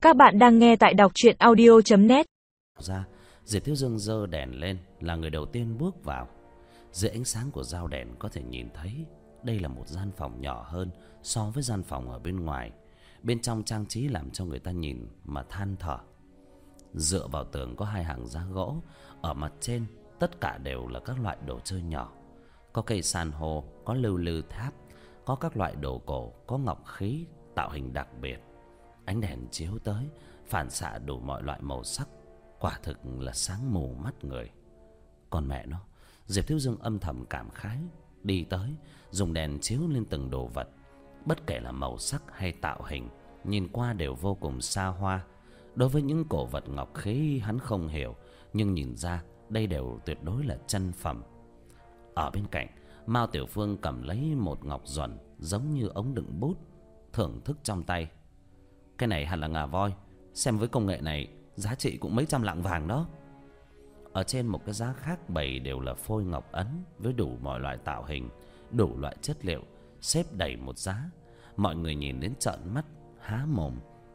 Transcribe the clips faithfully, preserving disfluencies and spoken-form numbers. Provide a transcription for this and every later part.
Các bạn đang nghe tại đọc truyện audio chấm net. Ra, Diệp Thiếu Dương giơ đèn lên là người đầu tiên bước vào. Dưới ánh sáng của dao đèn có thể nhìn thấy đây là một gian phòng nhỏ hơn so với gian phòng ở bên ngoài. Bên trong trang trí làm cho người ta nhìn mà than thở. Dựa vào tường có hai hàng giá gỗ, ở mặt trên tất cả đều là các loại đồ chơi nhỏ. Có cây san hô, có lưu lư tháp, có các loại đồ cổ, có ngọc khí tạo hình đặc biệt. Ánh đèn chiếu tới phản xạ đủ mọi loại màu sắc, quả thực là sáng mù mắt người. Còn mẹ nó, Diệp Thiếu Dương âm thầm cảm khái, đi tới dùng đèn chiếu lên từng đồ vật. Bất kể là màu sắc hay tạo hình, nhìn qua đều vô cùng xa hoa. Đối với những cổ vật ngọc khí hắn không hiểu, nhưng nhìn ra đây đều tuyệt đối là chân phẩm. Ở bên cạnh, Mao Tiểu Phương cầm lấy một ngọc duẩn giống như ống đựng bút, thưởng thức trong tay. Cái này hẳn là ngà voi, xem với công nghệ này giá trị cũng mấy trăm lạng vàng đó. Ở trên một cái giá khác bày đều là phôi ngọc ấn với đủ mọi loại tạo hình, đủ loại chất liệu, xếp đầy một giá. Mọi người nhìn đến trợn mắt há mồm.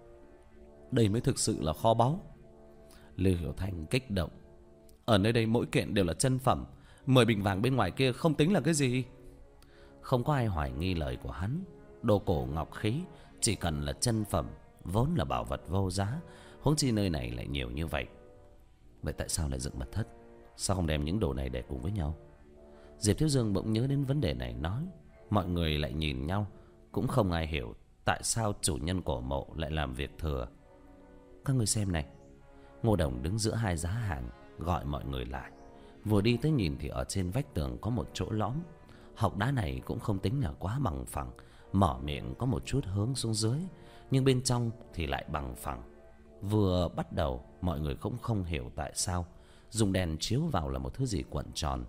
Đây mới thực sự là kho báu. Lưu Hiểu Thành kích động. Ở nơi đây mỗi kiện đều là chân phẩm, mười bình vàng bên ngoài kia không tính là cái gì. Không có ai hoài nghi lời của hắn. Đồ cổ ngọc khí chỉ cần là chân phẩm vốn là bảo vật vô giá, huống chi nơi này lại nhiều như vậy. Vậy tại sao lại dựng mật thất? Sao không đem những đồ này để cùng với nhau? Diệp Thiếu Dương bỗng nhớ đến vấn đề này nói. Mọi người lại nhìn nhau, cũng không ai hiểu tại sao chủ nhân cổ mộ lại làm việc thừa. Các người xem này. Ngô Đồng đứng giữa hai giá hàng, gọi mọi người lại. Vừa đi tới nhìn thì ở trên vách tường có một chỗ lõm. Hộc đá này cũng không tính là quá bằng phẳng, mở miệng có một chút hướng xuống dưới, nhưng bên trong thì lại bằng phẳng. Vừa bắt đầu mọi người cũng không hiểu tại sao dùng đèn chiếu vào là một thứ gì cuộn tròn.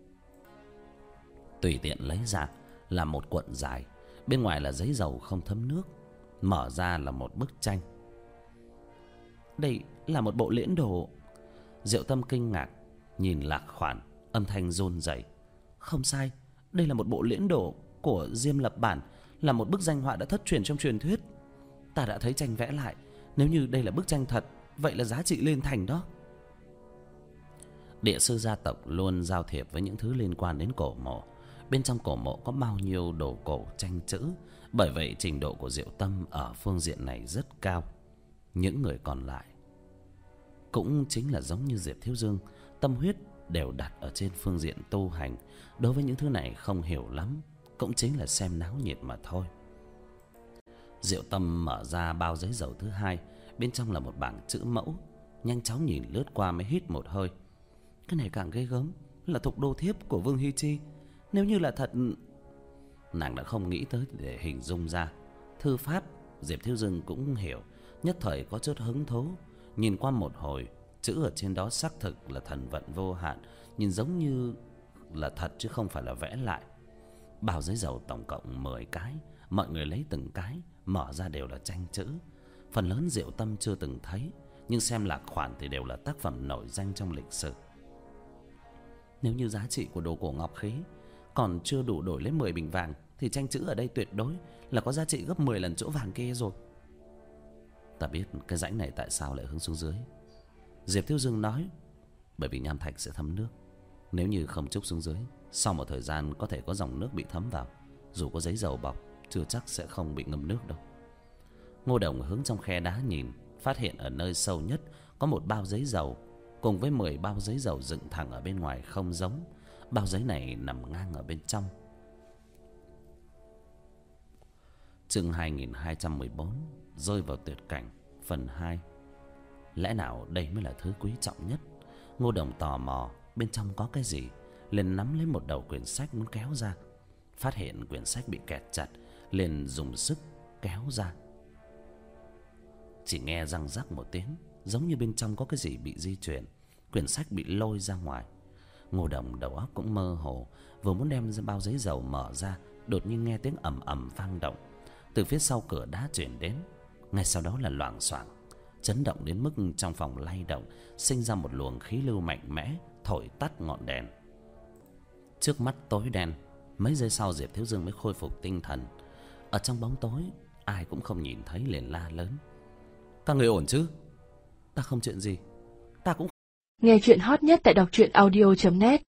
Tùy tiện lấy ra là một cuộn dài, bên ngoài là giấy dầu không thấm nước, mở ra là một bức tranh. Đây là một bộ liễn đồ. Diệu Tâm kinh ngạc nhìn Lạc Khoản, âm thanh run rẩy. Không sai, đây là một bộ liễn đồ của Diêm Lập Bản, là một bức danh họa đã thất truyền trong truyền thuyết. Ta đã thấy tranh vẽ lại, nếu như đây là bức tranh thật, vậy là giá trị lên thành đó. Địa sư gia tộc luôn giao thiệp với những thứ liên quan đến cổ mộ. Bên trong cổ mộ có bao nhiêu đồ cổ tranh chữ, bởi vậy trình độ của Diệu Tâm ở phương diện này rất cao. Những người còn lại cũng chính là giống như Diệp Thiếu Dương, tâm huyết đều đặt ở trên phương diện tu hành. Đối với những thứ này không hiểu lắm, cũng chính là xem náo nhiệt mà thôi. Diệu Tâm mở ra bao giấy dầu thứ hai, bên trong là một bảng chữ mẫu. Nhanh chóng nhìn lướt qua mới hít một hơi. Cái này càng ghê gớm, là thục đô thiếp của Vương Hy Chi. Nếu như là thật... Nàng đã không nghĩ tới để hình dung ra. Thư pháp Diệp Thiếu Dương cũng hiểu, nhất thời có chút hứng thú. Nhìn qua một hồi, chữ ở trên đó xác thực là thần vận vô hạn, nhìn giống như là thật chứ không phải là vẽ lại. Bao giấy dầu tổng cộng mười cái, mọi người lấy từng cái, mở ra đều là tranh chữ. Phần lớn Diệu Tâm chưa từng thấy, nhưng xem Lạc Khoản thì đều là tác phẩm nổi danh trong lịch sử. Nếu như giá trị của đồ cổ ngọc khí còn chưa đủ đổi lấy mười bình vàng, thì tranh chữ ở đây tuyệt đối là có giá trị gấp mười lần chỗ vàng kia rồi. Ta biết cái rãnh này tại sao lại hướng xuống dưới. Diệp Thiếu Dương nói. Bởi vì nham thạch sẽ thấm nước. Nếu như không trúc xuống dưới, sau một thời gian có thể có dòng nước bị thấm vào. Dù có giấy dầu bọc, chưa chắc sẽ không bị ngâm nước đâu. Ngô Đồng hướng trong khe đá nhìn, phát hiện ở nơi sâu nhất có một bao giấy dầu, cùng với mười bao giấy dầu dựng thẳng ở bên ngoài không giống. Bao giấy này nằm ngang ở bên trong. Chương hai nghìn hai trăm mười bốn, rơi vào tuyệt cảnh, phần hai. Lẽ nào đây mới là thứ quý trọng nhất? Ngô Đồng tò mò bên trong có cái gì, liền nắm lấy một đầu quyển sách muốn kéo ra. Phát hiện quyển sách bị kẹt chặt, liền dùng sức kéo ra. Chỉ nghe răng rắc một tiếng, giống như bên trong có cái gì bị di chuyển. Quyển sách bị lôi ra ngoài. Ngô Đồng đầu óc cũng mơ hồ, vừa muốn đem ra bao giấy dầu mở ra, đột nhiên nghe tiếng ầm ầm vang động từ phía sau cửa đá truyền đến. Ngay sau đó là loảng xoảng, chấn động đến mức trong phòng lay động, sinh ra một luồng khí lưu mạnh mẽ, thổi tắt ngọn đèn. Trước mắt tối đen. Mấy giây sau Diệp Thiếu Dương mới khôi phục tinh thần. Ở trong bóng tối, ai cũng không nhìn thấy, liền la lớn. Các người ổn chứ? Ta không chuyện gì. Ta cũng... Nghe chuyện hot nhất tại đọc truyện audio chấm net.